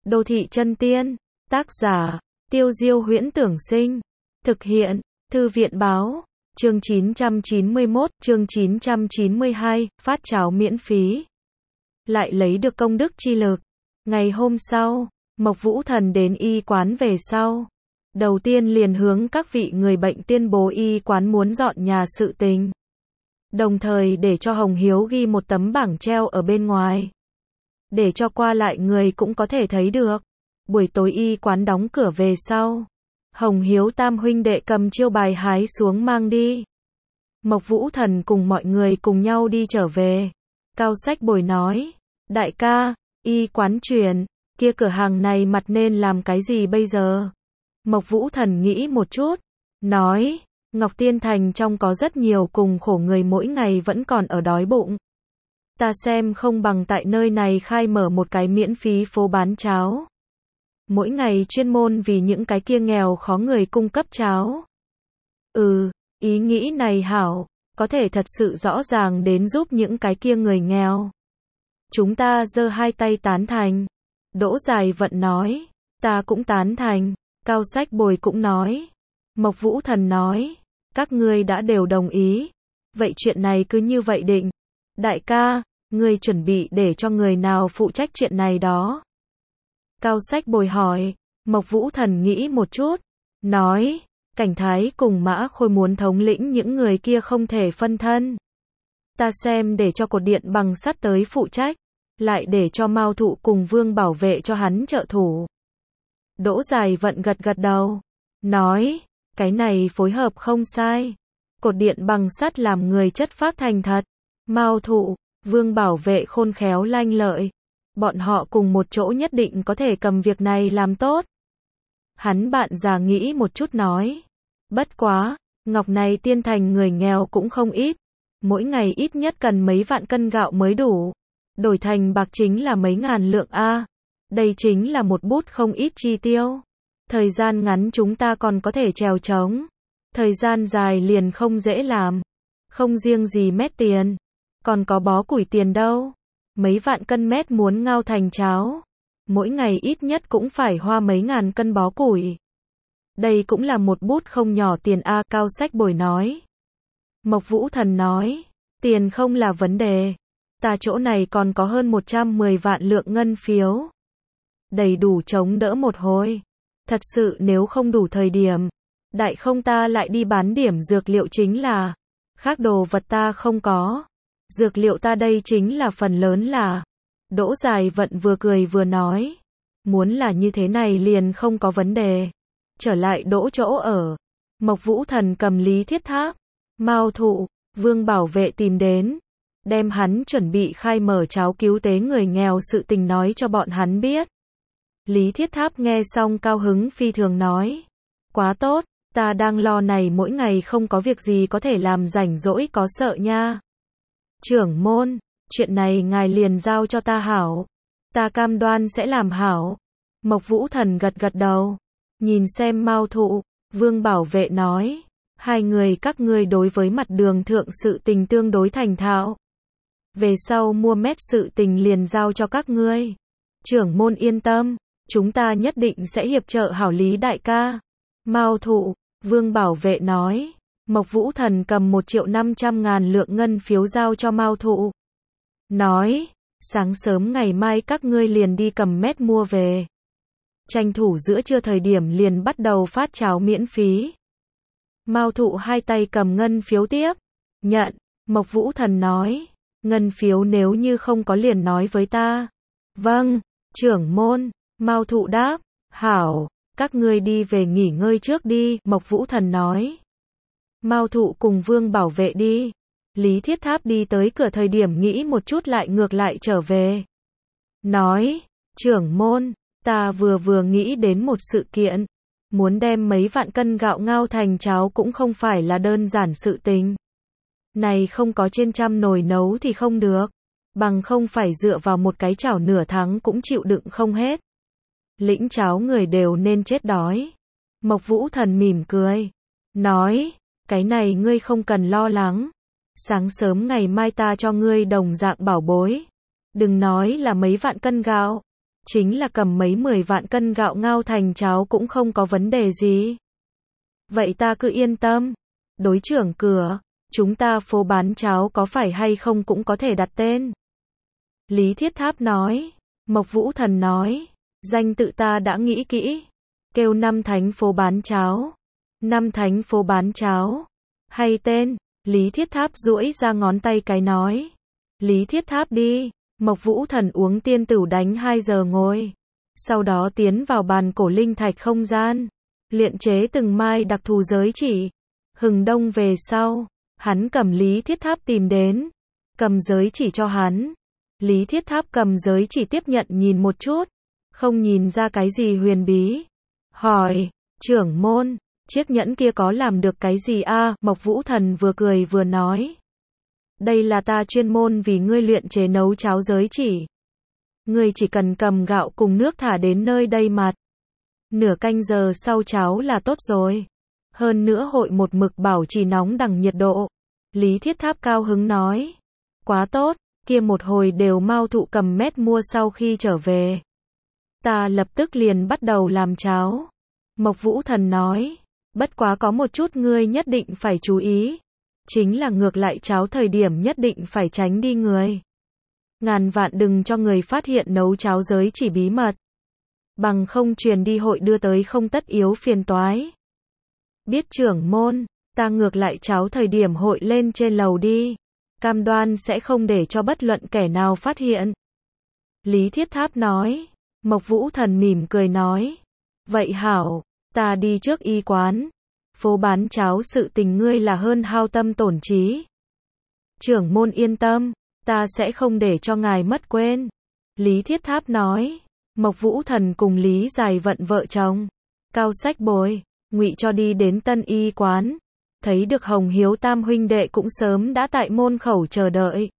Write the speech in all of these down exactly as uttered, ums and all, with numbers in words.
Đô thị chân tiên, tác giả, Tiêu Diêu Huyễn Tưởng Sinh, thực hiện, Thư viện Báo, chương chín trăm chín mươi mốt, chương chín trăm chín mươi hai, phát cháo miễn phí. Lại lấy được công đức chi lực. Ngày hôm sau, Mộc Vũ Thần đến y quán về sau. Đầu tiên liền hướng các vị người bệnh tuyên bố y quán muốn dọn nhà sự tình. Đồng thời để cho Hồng Hiếu ghi một tấm bảng treo ở bên ngoài. Để cho qua lại người cũng có thể thấy được. Buổi tối y quán đóng cửa về sau. Hồng Hiếu tam huynh đệ cầm chiêu bài hái xuống mang đi. Mộc Vũ Thần cùng mọi người cùng nhau đi trở về. Cao Sách Bồi nói, đại ca, y quán chuyển, kia cửa hàng này mặt nên làm cái gì bây giờ? Mộc Vũ Thần nghĩ một chút, nói, Ngọc Tiên Thành trong có rất nhiều cùng khổ người mỗi ngày vẫn còn ở đói bụng. Ta xem không bằng tại nơi này khai mở một cái miễn phí phố bán cháo. Mỗi ngày chuyên môn vì những cái kia nghèo khó người cung cấp cháo. Ừ, ý nghĩ này hảo, có thể thật sự rõ ràng đến giúp những cái kia người nghèo. Chúng ta giơ hai tay tán thành. Đỗ Dài Vận nói, ta cũng tán thành. Cao Sách Bồi cũng nói. Mộc Vũ Thần nói, các ngươi đã đều đồng ý. Vậy chuyện này cứ như vậy định. Đại ca, ngươi chuẩn bị để cho người nào phụ trách chuyện này đó? Cao Sách Bồi hỏi. Mộc Vũ Thần nghĩ một chút, nói, Cảnh Thái cùng Mã Khôi muốn thống lĩnh những người kia không thể phân thân. Ta xem để cho cột điện bằng sắt tới phụ trách, lại để cho Mao Thụ cùng Vương Bảo Vệ cho hắn trợ thủ. Đỗ Dài Vận gật gật đầu, nói, cái này phối hợp không sai. Cột điện bằng sắt làm người chất phác thành thật, Mao Thụ, Vương Bảo Vệ khôn khéo lanh lợi. Bọn họ cùng một chỗ nhất định có thể cầm việc này làm tốt. Hắn bạn già nghĩ một chút nói, bất quá, Ngọc này Tiên Thành người nghèo cũng không ít. Mỗi ngày ít nhất cần mấy vạn cân gạo mới đủ. Đổi thành bạc chính là mấy ngàn lượng A. Đây chính là một bút không ít chi tiêu. Thời gian ngắn chúng ta còn có thể trèo trống. Thời gian dài liền không dễ làm. Không riêng gì mét tiền. Còn có bó củi tiền đâu. Mấy vạn cân mét muốn ngao thành cháo. Mỗi ngày ít nhất cũng phải hoa mấy ngàn cân bó củi. Đây cũng là một bút không nhỏ tiền A. Cao Sách Bồi nói. Mộc Vũ Thần nói, tiền không là vấn đề. Ta chỗ này còn có hơn một trăm mười vạn lượng ngân phiếu. Đầy đủ chống đỡ một hồi. Thật sự nếu không đủ thời điểm, đại không ta lại đi bán điểm dược liệu chính là. Khác đồ vật ta không có. Dược liệu ta đây chính là phần lớn là. Đỗ Dài Vận vừa cười vừa nói. Muốn là như thế này liền không có vấn đề. Trở lại Đỗ chỗ ở. Mộc Vũ Thần cầm Lý Thiết Tháp, Mao Thụ, Vương Bảo Vệ tìm đến. Đem hắn chuẩn bị khai mở cháo cứu tế người nghèo sự tình nói cho bọn hắn biết. Lý Thiết Tháp nghe xong cao hứng phi thường nói. Quá tốt, ta đang lo này mỗi ngày không có việc gì có thể làm rảnh rỗi có sợ nha. Trưởng môn, chuyện này ngài liền giao cho ta hảo. Ta cam đoan sẽ làm hảo. Mộc Vũ Thần gật gật đầu. Nhìn xem Mao Thụ, Vương Bảo Vệ nói. Hai người các ngươi đối với mặt đường thượng sự tình tương đối thành thạo. Về sau mua mét sự tình liền giao cho các ngươi. Trưởng môn yên tâm, chúng ta nhất định sẽ hiệp trợ hảo Lý đại ca. Mao Thụ, Vương Bảo Vệ nói. Mộc Vũ Thần cầm một triệu năm trăm ngàn lượng ngân phiếu giao cho Mao Thụ. Nói, sáng sớm ngày mai các ngươi liền đi cầm mét mua về. Tranh thủ giữa trưa thời điểm liền bắt đầu phát cháo miễn phí. Mao Thụ hai tay cầm ngân phiếu tiếp. Nhận, Mộc Vũ Thần nói. Ngân phiếu nếu như không có liền nói với ta. Vâng, trưởng môn. Mao Thụ đáp. Hảo, các ngươi đi về nghỉ ngơi trước đi. Mộc Vũ Thần nói. Mao Thụ cùng Vương Bảo Vệ đi. Lý Thiết Tháp đi tới cửa thời điểm nghĩ một chút lại ngược lại trở về. Nói, trưởng môn, ta vừa vừa nghĩ đến một sự kiện. Muốn đem mấy vạn cân gạo ngao thành cháo cũng không phải là đơn giản sự tình. Này không có trên trăm nồi nấu thì không được. Bằng không phải dựa vào một cái chảo nửa tháng cũng chịu đựng không hết. Lĩnh cháo người đều nên chết đói. Mộc Vũ Thần mỉm cười. Nói, cái này ngươi không cần lo lắng. Sáng sớm ngày mai ta cho ngươi đồng dạng bảo bối. Đừng nói là mấy vạn cân gạo. chính là cầm mấy mười vạn cân gạo ngao thành cháo cũng không có vấn đề gì. Vậy ta cứ yên tâm. Đối trưởng cửa, chúng ta phố bán cháo có phải hay không cũng có thể đặt tên. Lý Thiết Tháp nói. Mộc Vũ Thần nói. Danh tự ta đã nghĩ kỹ. Kêu Năm Thánh phố bán cháo. Năm Thánh phố bán cháo. Hay tên. Lý Thiết Tháp duỗi ra ngón tay cái nói. Lý Thiết Tháp đi. Mộc Vũ Thần uống tiên tửu đánh hai giờ ngồi. Sau đó tiến vào bàn cổ linh thạch không gian. Luyện chế từng mai đặc thù giới chỉ. Hừng đông về sau, hắn cầm Lý Thiết Tháp tìm đến. Cầm giới chỉ cho hắn. Lý Thiết Tháp cầm giới chỉ tiếp nhận nhìn một chút. Không nhìn ra cái gì huyền bí. Hỏi, trưởng môn, chiếc nhẫn kia có làm được cái gì a? À, Mộc Vũ Thần vừa cười vừa nói. Đây là ta chuyên môn vì ngươi luyện chế nấu cháo giới chỉ. Ngươi chỉ cần cầm gạo cùng nước thả đến nơi đây mặt. Nửa canh giờ sau cháo là tốt rồi. Hơn nữa hội một mực bảo trì nóng đẳng nhiệt độ. Lý Thiết Tháp cao hứng nói. Quá tốt, kia một hồi đều Mao Thụ cầm mét mua sau khi trở về. Ta lập tức liền bắt đầu làm cháo. Mộc Vũ Thần nói. Bất quá có một chút ngươi nhất định phải chú ý. Chính là ngược lại cháo thời điểm nhất định phải tránh đi người. Ngàn vạn đừng cho người phát hiện nấu cháo giới chỉ bí mật. Bằng không truyền đi hội đưa tới không tất yếu phiền toái. Biết trưởng môn, ta ngược lại cháo thời điểm hội lên trên lầu đi. Cam đoan sẽ không để cho bất luận kẻ nào phát hiện. Lý Thiết Tháp nói. Mộc Vũ Thần mỉm cười nói. Vậy hảo, ta đi trước y quán. Phố bán cháo sự tình ngươi là hơn hao tâm tổn trí. Trưởng môn yên tâm, ta sẽ không để cho ngài mất quên. Lý Thiết Tháp nói. Mộc Vũ Thần cùng Lý Dài Vận vợ chồng. Cao Sách Bồi, Ngụy cho đi đến tân y quán. Thấy được Hồng Hiếu tam huynh đệ cũng sớm đã tại môn khẩu chờ đợi.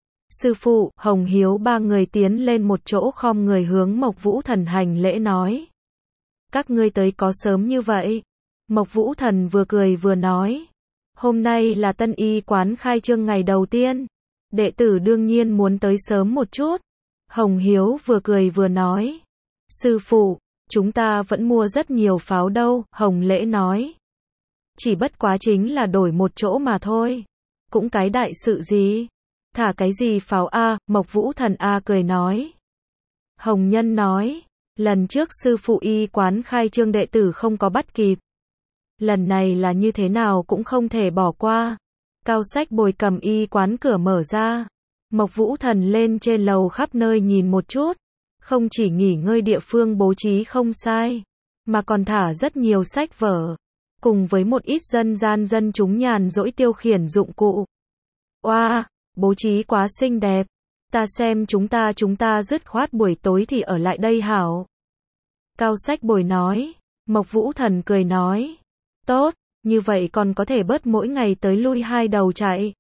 Sư phụ, Hồng Hiếu ba người tiến lên một chỗ khom người hướng Mộc Vũ Thần hành lễ nói. Các ngươi tới có sớm như vậy? Mộc Vũ Thần vừa cười vừa nói. Hôm nay là tân y quán khai trương ngày đầu tiên. Đệ tử đương nhiên muốn tới sớm một chút. Hồng Hiếu vừa cười vừa nói. Sư phụ, chúng ta vẫn mua rất nhiều pháo đâu, Hồng Lễ nói. Chỉ bất quá chính là đổi một chỗ mà thôi. Cũng cái đại sự gì? Thả cái gì pháo a? Mộc Vũ Thần a cười nói. Hồng Nhân nói. Lần trước sư phụ y quán khai trương đệ tử không có bắt kịp. Lần này là như thế nào cũng không thể bỏ qua. Cao Sách Bồi cầm y quán cửa mở ra. Mộc Vũ Thần lên trên lầu khắp nơi nhìn một chút. Không chỉ nghỉ ngơi địa phương bố trí không sai. Mà còn thả rất nhiều sách vở. Cùng với một ít dân gian dân chúng nhàn rỗi tiêu khiển dụng cụ. Oa, bố trí quá xinh đẹp. Ta xem chúng ta chúng ta dứt khoát buổi tối thì ở lại đây hảo. Cao Sách Bồi nói. Mộc Vũ Thần cười nói. Tốt, như vậy còn có thể bớt mỗi ngày tới lui hai đầu chạy.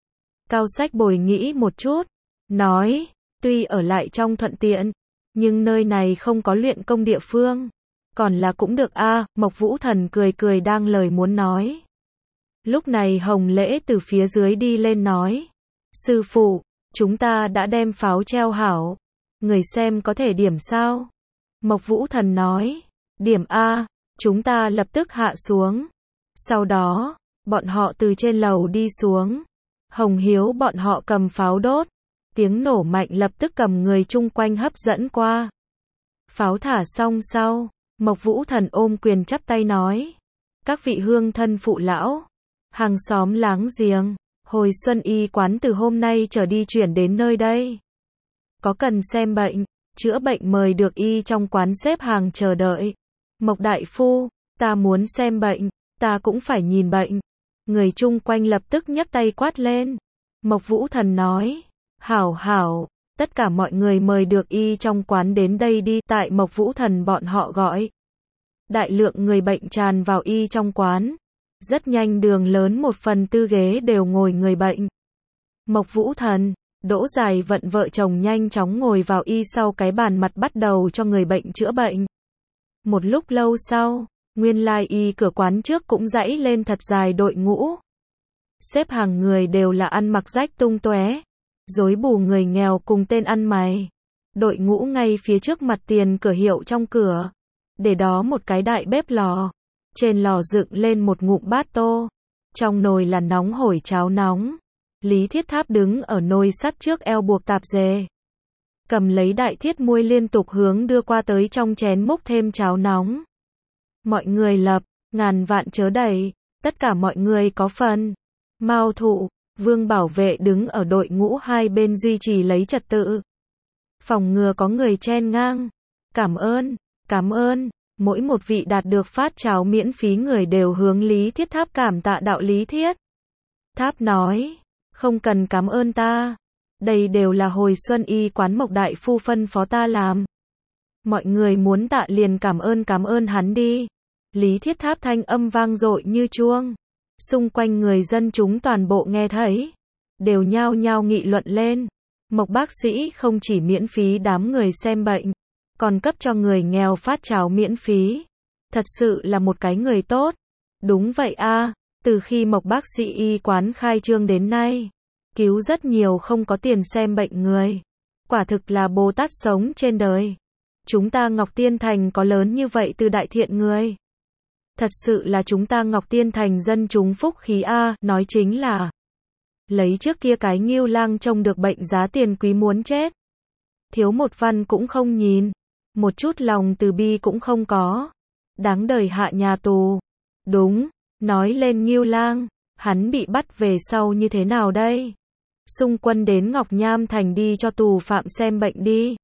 Cao Sách Bồi nghĩ một chút. Nói, tuy ở lại trong thuận tiện. Nhưng nơi này không có luyện công địa phương. Còn là cũng được a. À, Mộc Vũ Thần cười cười đang lời muốn nói. Lúc này Hồng Lễ từ phía dưới đi lên nói. Sư phụ, chúng ta đã đem pháo treo hảo. Người xem có thể điểm sao? Mộc Vũ Thần nói. Điểm A, chúng ta lập tức hạ xuống. Sau đó, bọn họ từ trên lầu đi xuống. Hồng Hiếu bọn họ cầm pháo đốt. Tiếng nổ mạnh lập tức cầm người chung quanh hấp dẫn qua. Pháo thả xong sau, Mộc Vũ Thần ôm quyền chắp tay nói. Các vị hương thân phụ lão, hàng xóm láng giềng, hồi xuân y quán từ hôm nay trở đi chuyển đến nơi đây. Có cần xem bệnh, chữa bệnh mời được y trong quán xếp hàng chờ đợi. Mộc đại phu, ta muốn xem bệnh, ta cũng phải nhìn bệnh. Người chung quanh lập tức nhấc tay quát lên. Mộc Vũ Thần nói. Hảo hảo, tất cả mọi người mời được y trong quán đến đây đi. Tại Mộc Vũ Thần bọn họ gọi. Đại lượng người bệnh tràn vào y trong quán. Rất nhanh đường lớn một phần tư ghế đều ngồi người bệnh. Mộc Vũ Thần, Đỗ Dài Vận vợ chồng nhanh chóng ngồi vào y sau cái bàn mặt bắt đầu cho người bệnh chữa bệnh. Một lúc lâu sau, nguyên lai y cửa quán trước cũng dãy lên thật dài đội ngũ. Xếp hàng người đều là ăn mặc rách tung tóe, rối bù người nghèo cùng tên ăn mày. đội ngũ ngay phía trước mặt tiền cửa hiệu trong cửa. Để đó một cái đại bếp lò. Trên lò dựng lên một ngụm bát tô. Trong nồi là nóng hổi cháo nóng. Lý Thiết Tháp đứng ở nồi sắt trước eo buộc tạp dề. Cầm lấy đại thiết muôi liên tục hướng đưa qua tới trong chén múc thêm cháo nóng. Mọi người lập, ngàn vạn chớ đẩy, tất cả mọi người có phần. Mao Thụ, Vương Bảo Vệ đứng ở đội ngũ hai bên duy trì lấy trật tự. Phòng ngừa có người chen ngang. Cảm ơn, cảm ơn, mỗi một vị đạt được phát cháo miễn phí người đều hướng Lý Thiết Tháp cảm tạ đạo Lý Thiết. Tháp nói, không cần cảm ơn ta. Đây đều là hồi xuân y quán Mộc Đại Phu phân phó ta làm. Mọi người muốn tạ liền cảm ơn cảm ơn hắn đi. Lý Thiết Tháp thanh âm vang dội như chuông. Xung quanh người dân chúng toàn bộ nghe thấy. Đều nhao nhao nghị luận lên. Mộc bác sĩ không chỉ miễn phí đám người xem bệnh. Còn cấp cho người nghèo phát cháo miễn phí. Thật sự là một cái người tốt. Đúng vậy a, từ khi Mộc bác sĩ y quán khai trương đến nay. Cứu rất nhiều không có tiền xem bệnh người. Quả thực là Bồ Tát sống trên đời. Chúng ta Ngọc Tiên Thành có lớn như vậy từ đại thiện người. Thật sự là chúng ta Ngọc Tiên Thành dân chúng phúc khí a, nói chính là lấy trước kia cái Ngưu Lang trông được bệnh giá tiền quý muốn chết. Thiếu một văn cũng không nhìn, một chút lòng từ bi cũng không có. Đáng đời hạ nhà tù. Đúng, nói lên Ngưu Lang, hắn bị bắt về sau như thế nào đây? Xung quân đến Ngọc Nham Thành đi cho tù phạm xem bệnh đi.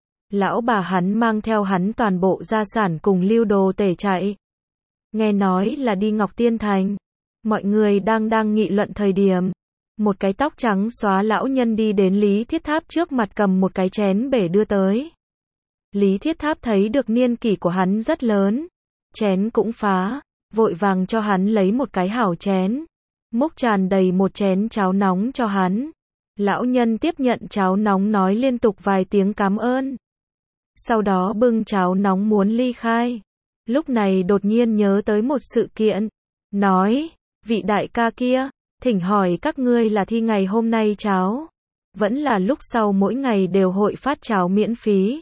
Lão bà hắn mang theo hắn toàn bộ gia sản cùng lưu đồ tể chạy. Nghe nói là đi Ngọc Tiên Thành. Mọi người đang đang nghị luận thời điểm. Một cái tóc trắng xóa lão nhân đi đến Lý Thiết Tháp trước mặt cầm một cái chén bể đưa tới. Lý Thiết Tháp thấy được niên kỷ của hắn rất lớn. Chén cũng phá. Vội vàng cho hắn lấy một cái hảo chén. Múc tràn đầy một chén cháo nóng cho hắn. Lão nhân tiếp nhận cháo nóng nói liên tục vài tiếng cảm ơn. Sau đó bưng cháo nóng muốn ly khai. Lúc này đột nhiên nhớ tới một sự kiện. Nói, vị đại ca kia, thỉnh hỏi các ngươi là thi ngày hôm nay cháo. Vẫn là lúc sau mỗi ngày đều hội phát cháo miễn phí.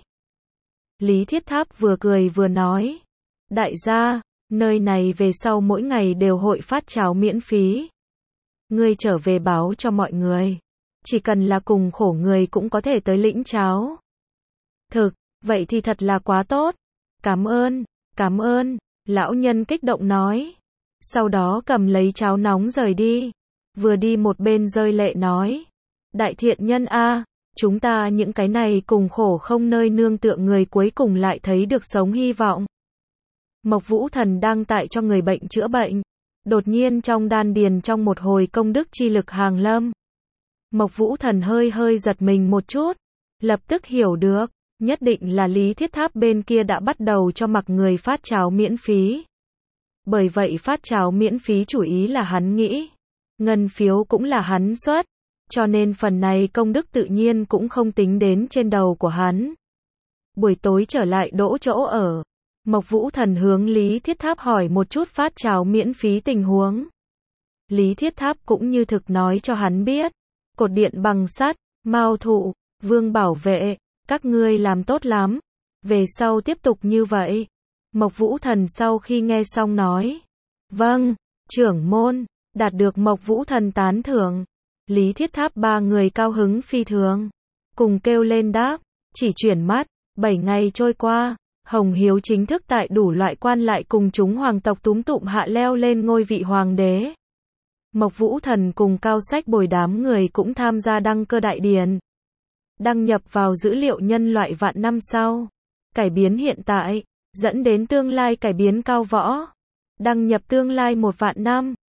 Lý Thiết Tháp vừa cười vừa nói. Đại gia, nơi này về sau mỗi ngày đều hội phát cháo miễn phí. Ngươi trở về báo cho mọi người. Chỉ cần là cùng khổ người cũng có thể tới lĩnh cháo. Thực, vậy thì thật là quá tốt. Cảm ơn, cảm ơn, lão nhân kích động nói. Sau đó cầm lấy cháo nóng rời đi. Vừa đi một bên rơi lệ nói. Đại thiện nhân a, chúng ta những cái này cùng khổ không nơi nương tựa người cuối cùng lại thấy được sống hy vọng. Mộc Vũ Thần đang tại cho người bệnh chữa bệnh. Đột nhiên trong đan điền trong một hồi công đức chi lực hàng lâm. Mộc Vũ Thần hơi hơi giật mình một chút. Lập tức hiểu được. Nhất định là Lý Thiết Tháp bên kia đã bắt đầu cho mặc người phát cháo miễn phí. Bởi vậy phát cháo miễn phí chủ ý là hắn nghĩ. Ngân phiếu cũng là hắn xuất. Cho nên phần này công đức tự nhiên cũng không tính đến trên đầu của hắn. Buổi tối trở lại đỗ chỗ ở. Mộc Vũ Thần hướng Lý Thiết Tháp hỏi một chút phát cháo miễn phí tình huống. Lý Thiết Tháp cũng như thực nói cho hắn biết. Cột điện bằng sắt, Mao Thụ, Vương Bảo Vệ, các ngươi làm tốt lắm. Về sau tiếp tục như vậy. Mộc Vũ Thần sau khi nghe xong nói. Vâng, trưởng môn, đạt được Mộc Vũ Thần tán thưởng. Lý Thiết Tháp ba người cao hứng phi thường. Cùng kêu lên đáp, chỉ chuyển mắt, bảy ngày trôi qua. Hồng Hiếu chính thức tại đủ loại quan lại cùng chúng hoàng tộc túm tụm hạ leo lên ngôi vị hoàng đế. Mộc Vũ Thần cùng Cao Sách Bồi đám người cũng tham gia đăng cơ đại điển. Đăng nhập vào dữ liệu nhân loại vạn năm sau. Cải biến hiện tại, dẫn đến tương lai cải biến cao võ. Đăng nhập tương lai một vạn năm.